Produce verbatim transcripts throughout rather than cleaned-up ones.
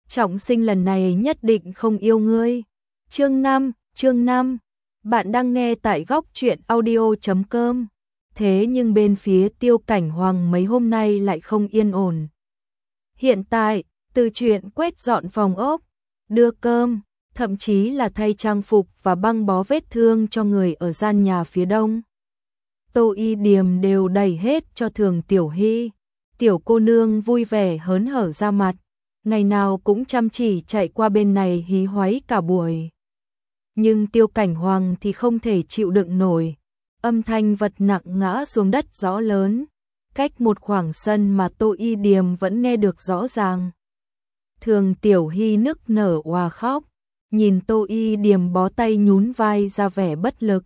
trọng sinh lần này nhất định không yêu ngươi. Chương năm, chương năm. Bạn đang nghe tại góc truyện audio chấm com. Thế nhưng bên phía Tiêu Cảnh Hoàng mấy hôm nay lại không yên ổn. Hiện tại, từ chuyện quét dọn phòng ốc, đưa cơm, thậm chí là thay trang phục và băng bó vết thương cho người ở gian nhà phía đông, Tô Y Điềm đều đẩy hết cho Thường Tiểu Hy. Tiểu cô nương vui vẻ hớn hở ra mặt, ngày nào cũng chăm chỉ chạy qua bên này hí hoáy cả buổi. Nhưng Tiêu Cảnh Hoàng thì không thể chịu đựng nổi, âm thanh vật nặng ngã xuống đất rõ lớn, cách một khoảng sân mà Tô Y Điềm vẫn nghe được rõ ràng. Thường Tiểu Hy nức nở òa khóc, nhìn Tô Y Điềm bó tay nhún vai ra vẻ bất lực.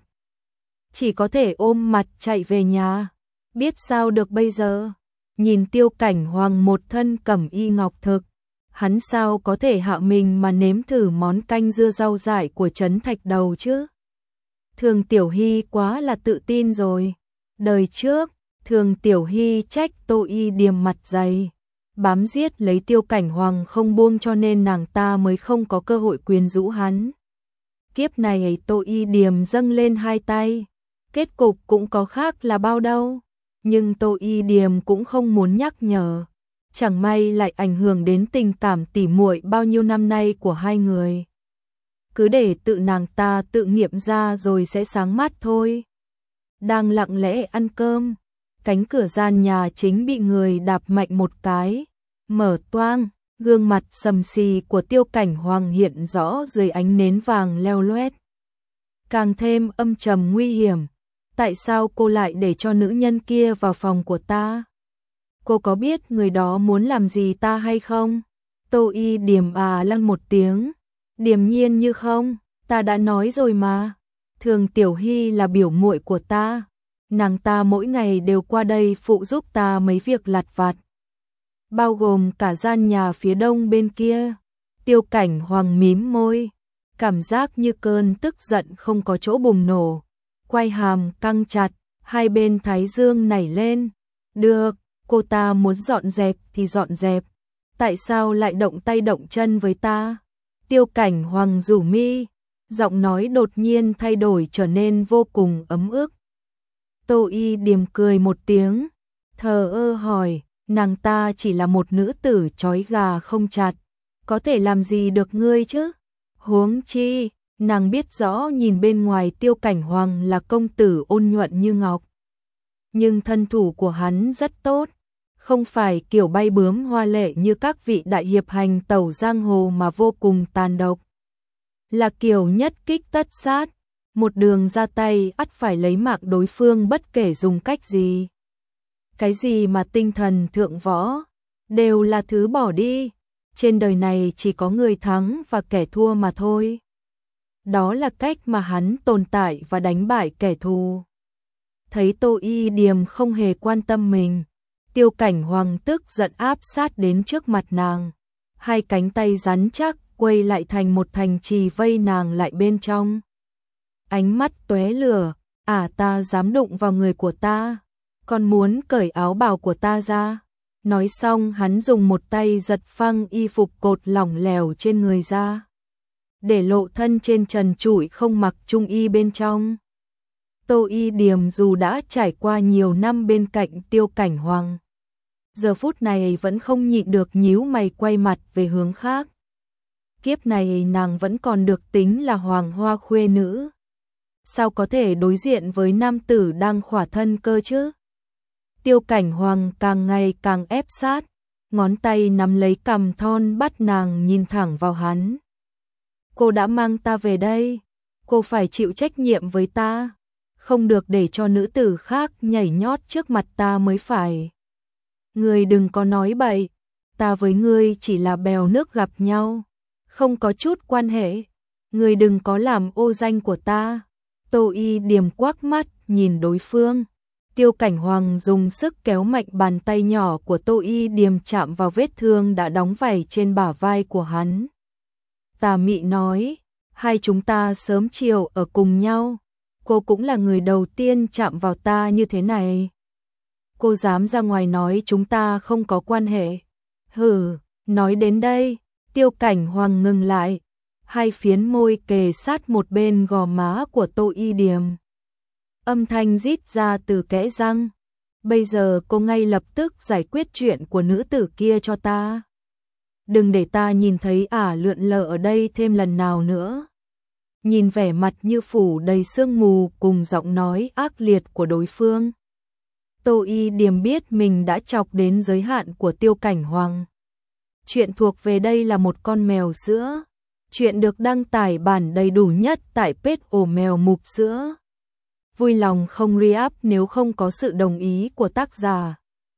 Chỉ có thể ôm mặt chạy về nhà, biết sao được bây giờ. Nhìn Tiêu Cảnh Hoàng một thân cẩm y ngọc thực, hắn sao có thể hạ mình mà nếm thử món canh dưa rau dại của Trấn Thạch Đầu chứ? Thường Tiểu Hy quá là tự tin rồi. Đời trước, Thường Tiểu Hy trách Tô Y Điềm mặt dày, bám giết lấy Tiêu Cảnh Hoàng không buông cho nên nàng ta mới không có cơ hội quyến rũ hắn. Kiếp này ấy Tô Y Điềm dâng lên hai tay, kết cục cũng có khác là bao đâu. Nhưng Tô Y Điềm cũng không muốn nhắc nhở, chẳng may lại ảnh hưởng đến tình cảm tỉ muội bao nhiêu năm nay của hai người. Cứ để tự nàng ta tự nghiệm ra rồi sẽ sáng mắt thôi. Đang lặng lẽ ăn cơm, cánh cửa gian nhà chính bị người đạp mạnh một cái, mở toang, gương mặt sầm xì của Tiêu Cảnh Hoàng hiện rõ dưới ánh nến vàng leo loét. Càng thêm âm trầm nguy hiểm. Tại sao cô lại để cho nữ nhân kia vào phòng của ta? Cô có biết người đó muốn làm gì ta hay không? Tô Y Điềm à lăng một tiếng, điềm nhiên như không, ta đã nói rồi mà. Thường Tiểu Hy là biểu muội của ta, nàng ta mỗi ngày đều qua đây phụ giúp ta mấy việc lặt vặt, bao gồm cả gian nhà phía đông bên kia. Tiêu Cảnh Hoàng mím môi, cảm giác như cơn tức giận không có chỗ bùng nổ. Quay hàm căng chặt, hai bên thái dương nảy lên. Được, cô ta muốn dọn dẹp thì dọn dẹp. Tại sao lại động tay động chân với ta? Tiêu Cảnh Hoàng rủ mi, giọng nói đột nhiên thay đổi trở nên vô cùng ấm ức. Tô Y Điềm cười một tiếng, thờ ơ hỏi, nàng ta chỉ là một nữ tử trói gà không chặt, có thể làm gì được ngươi chứ? Huống chi, nàng biết rõ nhìn bên ngoài Tiêu Cảnh Hoàng là công tử ôn nhuận như ngọc. Nhưng thân thủ của hắn rất tốt, không phải kiểu bay bướm hoa lệ như các vị đại hiệp hành tẩu giang hồ mà vô cùng tàn độc. Là kiểu nhất kích tất sát, một đường ra tay ắt phải lấy mạng đối phương bất kể dùng cách gì. Cái gì mà tinh thần thượng võ, đều là thứ bỏ đi. Trên đời này chỉ có người thắng và kẻ thua mà thôi. Đó là cách mà hắn tồn tại và đánh bại kẻ thù. Thấy Tô Y Điềm không hề quan tâm mình, Tiêu Cảnh Hoàng tức giận áp sát đến trước mặt nàng. Hai cánh tay rắn chắc quay lại thành một thành trì vây nàng lại bên trong. Ánh mắt tóe lửa, à ta dám đụng vào người của ta, còn muốn cởi áo bào của ta ra. Nói xong hắn dùng một tay giật phăng y phục cột lỏng lẻo trên người ra, để lộ thân trên trần trụi không mặc trung y bên trong. Tô Y Điềm dù đã trải qua nhiều năm bên cạnh Tiêu Cảnh Hoàng, giờ phút này vẫn không nhịn được nhíu mày quay mặt về hướng khác. Kiếp này nàng vẫn còn được tính là hoàng hoa khuê nữ, sao có thể đối diện với nam tử đang khỏa thân cơ chứ? Tiêu Cảnh Hoàng càng ngày càng ép sát, ngón tay nắm lấy cằm thon bắt nàng nhìn thẳng vào hắn. Cô đã mang ta về đây, cô phải chịu trách nhiệm với ta, không được để cho nữ tử khác nhảy nhót trước mặt ta mới phải. Ngươi đừng có nói bậy, ta với ngươi chỉ là bèo nước gặp nhau, không có chút quan hệ, ngươi đừng có làm ô danh của ta. Tô Y Điềm quắc mắt nhìn đối phương. Tiêu Cảnh Hoàng dùng sức kéo mạnh bàn tay nhỏ của Tô Y Điềm chạm vào vết thương đã đóng vảy trên bả vai của hắn. Tà mị nói, hai chúng ta sớm chiều ở cùng nhau, cô cũng là người đầu tiên chạm vào ta như thế này. Cô dám ra ngoài nói chúng ta không có quan hệ. Hừ, nói đến đây, Tiêu Cảnh Hoàng ngừng lại, hai phiến môi kề sát một bên gò má của Tô Y Điềm. Âm thanh rít ra từ kẽ răng. Bây giờ cô ngay lập tức giải quyết chuyện của nữ tử kia cho ta. Đừng để ta nhìn thấy ả lượn lờ ở đây thêm lần nào nữa. Nhìn vẻ mặt như phủ đầy sương mù cùng giọng nói ác liệt của đối phương, Tô Y Điềm biết mình đã chọc đến giới hạn của Tiêu Cảnh Hoàng. Chuyện thuộc về đây là một con mèo sữa. Chuyện được đăng tải bản đầy đủ nhất tại page ổ mèo mục sữa. Vui lòng không re-up nếu không có sự đồng ý của tác giả.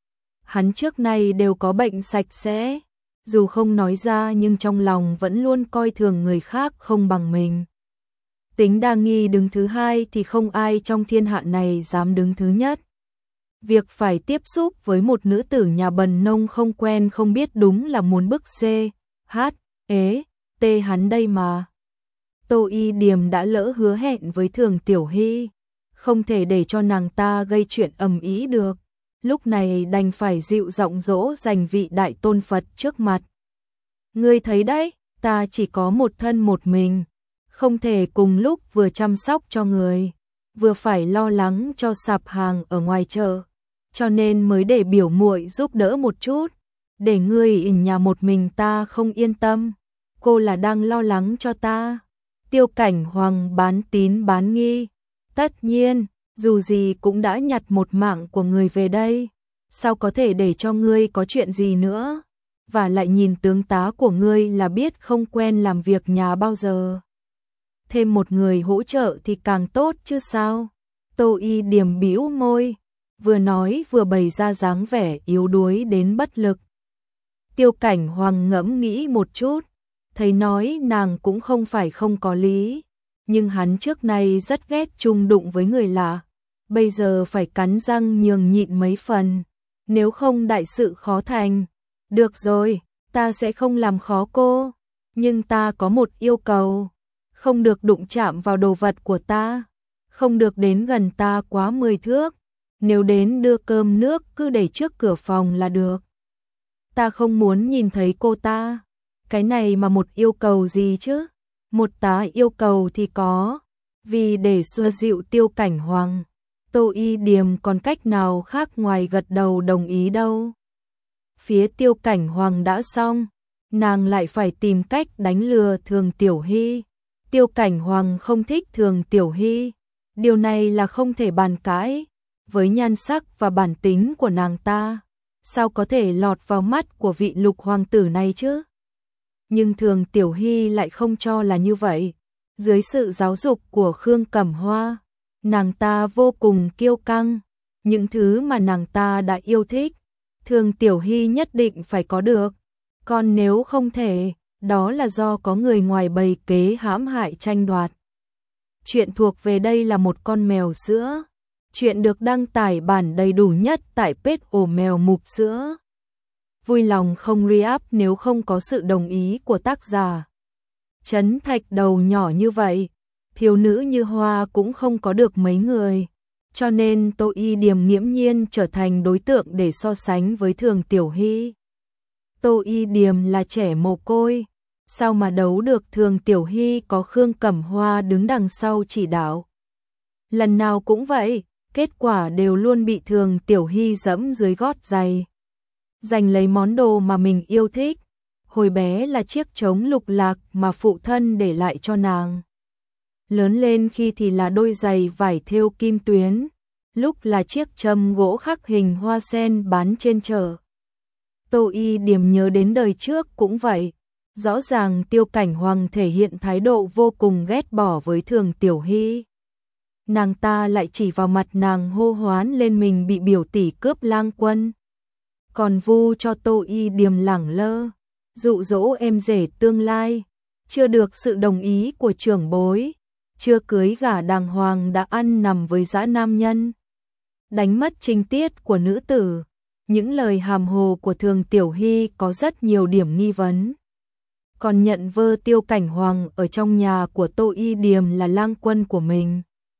Hắn trước nay đều có bệnh sạch sẽ, dù không nói ra nhưng trong lòng vẫn luôn coi thường người khác không bằng mình. Tính đa nghi đứng thứ hai thì không ai trong thiên hạ này dám đứng thứ nhất. Việc phải tiếp xúc với một nữ tử nhà bần nông không quen không biết đúng là muốn bức C, H, ế, T hắn đây mà. Tô Y Điềm đã lỡ hứa hẹn với Thường Tiểu Hy, không thể để cho nàng ta gây chuyện ầm ĩ được. Lúc này đành phải dịu giọng dỗ dành vị đại tôn Phật trước mặt. Ngươi thấy đấy, ta chỉ có một thân một mình, không thể cùng lúc vừa chăm sóc cho người, vừa phải lo lắng cho sạp hàng ở ngoài chợ, cho nên mới để biểu muội giúp đỡ một chút, để ngươi ở nhà một mình ta không yên tâm. Cô là đang lo lắng cho ta. Tiêu Cảnh Hoàng bán tín bán nghi. Tất nhiên, dù gì cũng đã nhặt một mạng của người về đây, sao có thể để cho ngươi có chuyện gì nữa, và lại nhìn tướng tá của ngươi là biết không quen làm việc nhà bao giờ. Thêm một người hỗ trợ thì càng tốt chứ sao. Tô Y Điềm bĩu môi, vừa nói vừa bày ra dáng vẻ yếu đuối đến bất lực. Tiêu Cảnh Hoàng ngẫm nghĩ một chút, thấy nói nàng cũng không phải không có lý, nhưng hắn trước nay rất ghét chung đụng với người lạ, bây giờ phải cắn răng nhường nhịn mấy phần, nếu không đại sự khó thành. Được rồi, ta sẽ không làm khó cô, nhưng ta có một yêu cầu, không được đụng chạm vào đồ vật của ta, không được đến gần ta quá mười thước, nếu đến đưa cơm nước cứ để trước cửa phòng là được. Ta không muốn nhìn thấy cô ta. Cái này mà một yêu cầu gì chứ? Một tá yêu cầu thì có, vì để xoa dịu Tiêu Cảnh Hoàng, Tô Y Điềm còn cách nào khác ngoài gật đầu đồng ý đâu. Phía Tiêu Cảnh Hoàng đã xong, nàng lại phải tìm cách đánh lừa Thường Tiểu Hy. Tiêu Cảnh Hoàng không thích Thường Tiểu Hy, điều này là không thể bàn cãi, với nhan sắc và bản tính của nàng ta, sao có thể lọt vào mắt của vị lục hoàng tử này chứ? Nhưng Thường Tiểu Hy lại không cho là như vậy. Dưới sự giáo dục của Khương Cẩm Hoa, nàng ta vô cùng kiêu căng, những thứ mà nàng ta đã yêu thích, Thường Tiểu Hy nhất định phải có được, còn nếu không thể, đó là do có người ngoài bày kế hãm hại tranh đoạt. Chuyện thuộc về đây là một con mèo sữa. Chuyện được đăng tải bản đầy đủ nhất tại page ổ mèo mục sữa. Vui lòng không re-up nếu không có sự đồng ý của tác giả. Trấn Thạch đầu nhỏ như vậy, thiếu nữ như Hoa cũng không có được mấy người, cho nên Tô Y Điềm nghiễm nhiên trở thành đối tượng để so sánh với Thường Tiểu Hy. Tô Y Điềm là trẻ mồ côi, sao mà đấu được Thường Tiểu Hy có Khương Cẩm Hoa đứng đằng sau chỉ đạo. Lần nào cũng vậy, kết quả đều luôn bị Thường Tiểu Hy dẫm dưới gót giày, giành lấy món đồ mà mình yêu thích. Hồi bé là chiếc trống lục lạc mà phụ thân để lại cho nàng. Lớn lên khi thì là đôi giày vải thêu kim tuyến, lúc là chiếc châm gỗ khắc hình hoa sen bán trên chợ. Tô Y Điềm nhớ đến đời trước cũng vậy. Rõ ràng Tiêu Cảnh Hoàng thể hiện thái độ vô cùng ghét bỏ với Thường Tiểu Hy. Nàng ta lại chỉ vào mặt nàng hô hoán lên mình bị biểu tỷ cướp lang quân. Còn vu cho Tô Y Điềm lẳng lơ, dụ dỗ em rể tương lai, chưa được sự đồng ý của trưởng bối, chưa cưới gả đàng hoàng đã ăn nằm với dã nam nhân. Đánh mất trinh tiết của nữ tử, những lời hàm hồ của Thường Tiểu Hy có rất nhiều điểm nghi vấn. Còn nhận vơ Tiêu Cảnh Hoàng ở trong nhà của Tô Y Điềm là lang quân của mình.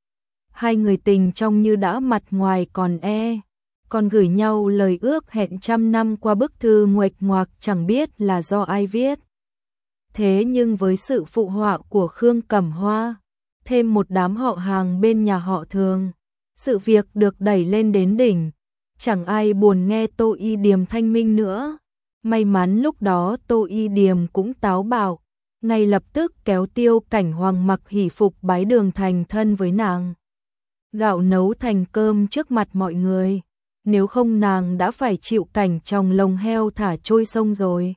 Hai người tình trong như đã mặt ngoài còn e, còn gửi nhau lời ước hẹn trăm năm qua bức thư nguệch ngoạc chẳng biết là do ai viết. Thế nhưng với sự phụ họa của Khương Cẩm Hoa, thêm một đám họ hàng bên nhà họ Thường, sự việc được đẩy lên đến đỉnh, chẳng ai buồn nghe Tô Y Điềm thanh minh nữa. May mắn lúc đó Tô Y Điềm cũng táo bạo, ngay lập tức kéo Tiêu Cảnh Hoàng mặc hỷ phục bái đường thành thân với nàng. Gạo nấu thành cơm trước mặt mọi người, nếu không nàng đã phải chịu cảnh trong lồng heo thả trôi sông rồi.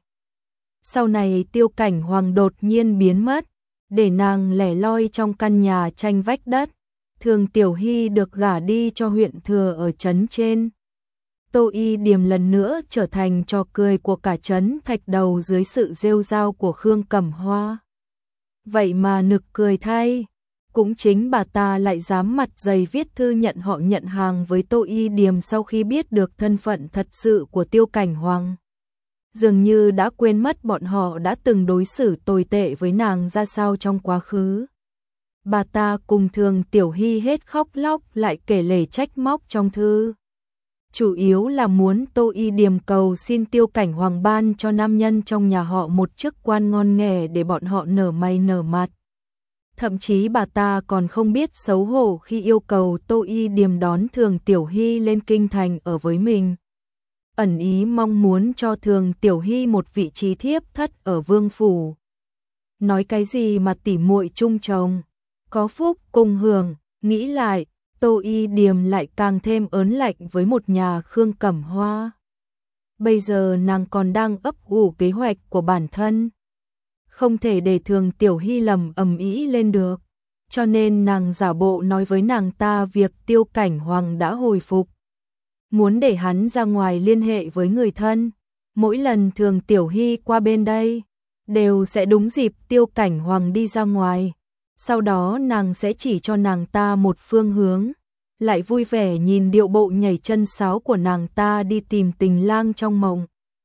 Sau này Tiêu Cảnh Hoàng đột nhiên biến mất, để nàng lẻ loi trong căn nhà tranh vách đất. Thường Tiểu Hy được gả đi cho huyện thừa ở trấn trên. Tô Y Điềm lần nữa trở thành trò cười của cả trấn Thạch Đầu dưới sự rêu rao của Khương Cẩm Hoa. Vậy mà nực cười thay, cũng chính bà ta lại dám mặt dày viết thư nhận họ nhận hàng với Tô Y Điềm sau khi biết được thân phận thật sự của Tiêu Cảnh Hoàng. Dường như đã quên mất bọn họ đã từng đối xử tồi tệ với nàng ra sao trong quá khứ. Bà ta cùng Thường Tiểu Hy hết khóc lóc lại kể lể trách móc trong thư. Chủ yếu là muốn Tô Y Điềm cầu xin Tiêu Cảnh Hoàng ban cho nam nhân trong nhà họ một chức quan ngon nghẻ để bọn họ nở mày nở mặt. Thậm chí bà ta còn không biết xấu hổ khi yêu cầu Tô Y Điềm đón Thường Tiểu Hy lên kinh thành ở với mình. Ẩn ý mong muốn cho Thường Tiểu Hy một vị trí thiếp thất ở vương phủ. Nói cái gì mà tỉ muội chung chồng, có phúc cùng hưởng, nghĩ lại, Tô Y Điềm lại càng thêm ớn lạnh với một nhà Khương Cẩm Hoa. Bây giờ nàng còn đang ấp ủ kế hoạch của bản thân, không thể để Thường Tiểu Hy lầm ầm ĩ lên được, cho nên nàng giả bộ nói với nàng ta việc Tiêu Cảnh Hoàng đã hồi phục, muốn để hắn ra ngoài liên hệ với người thân. Mỗi lần Thường Tiểu Hy qua bên đây, đều sẽ đúng dịp Tiêu Cảnh Hoàng đi ra ngoài. Sau đó nàng sẽ chỉ cho nàng ta một phương hướng, lại vui vẻ nhìn điệu bộ nhảy chân sáo của nàng ta đi tìm tình lang trong mộng.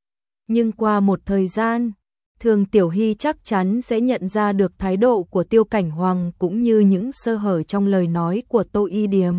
Nhưng qua một thời gian, Thường Tiểu Hy chắc chắn sẽ nhận ra được thái độ của Tiêu Cảnh Hoàng cũng như những sơ hở trong lời nói của Tô Y Điềm.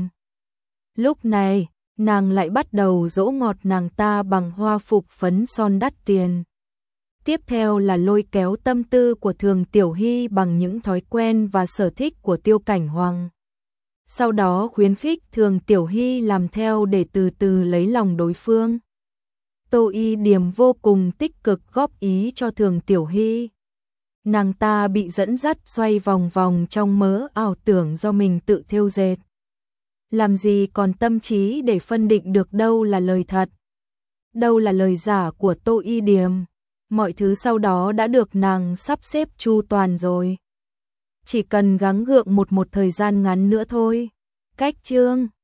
Lúc này, nàng lại bắt đầu dỗ ngọt nàng ta bằng hoa phục phấn son đắt tiền. Tiếp theo là lôi kéo tâm tư của Thường Tiểu Hy bằng những thói quen và sở thích của Tiêu Cảnh Hoàng. Sau đó khuyến khích Thường Tiểu Hy làm theo để từ từ lấy lòng đối phương. Tô Y Điềm vô cùng tích cực góp ý cho Thường Tiểu Hy. Nàng ta bị dẫn dắt xoay vòng vòng trong mớ ảo tưởng do mình tự thêu dệt. Làm gì còn tâm trí để phân định được đâu là lời thật, đâu là lời giả của Tô Y Điềm. Mọi thứ sau đó đã được nàng sắp xếp chu toàn rồi. Chỉ cần gắng gượng một một thời gian ngắn nữa thôi. Cách chương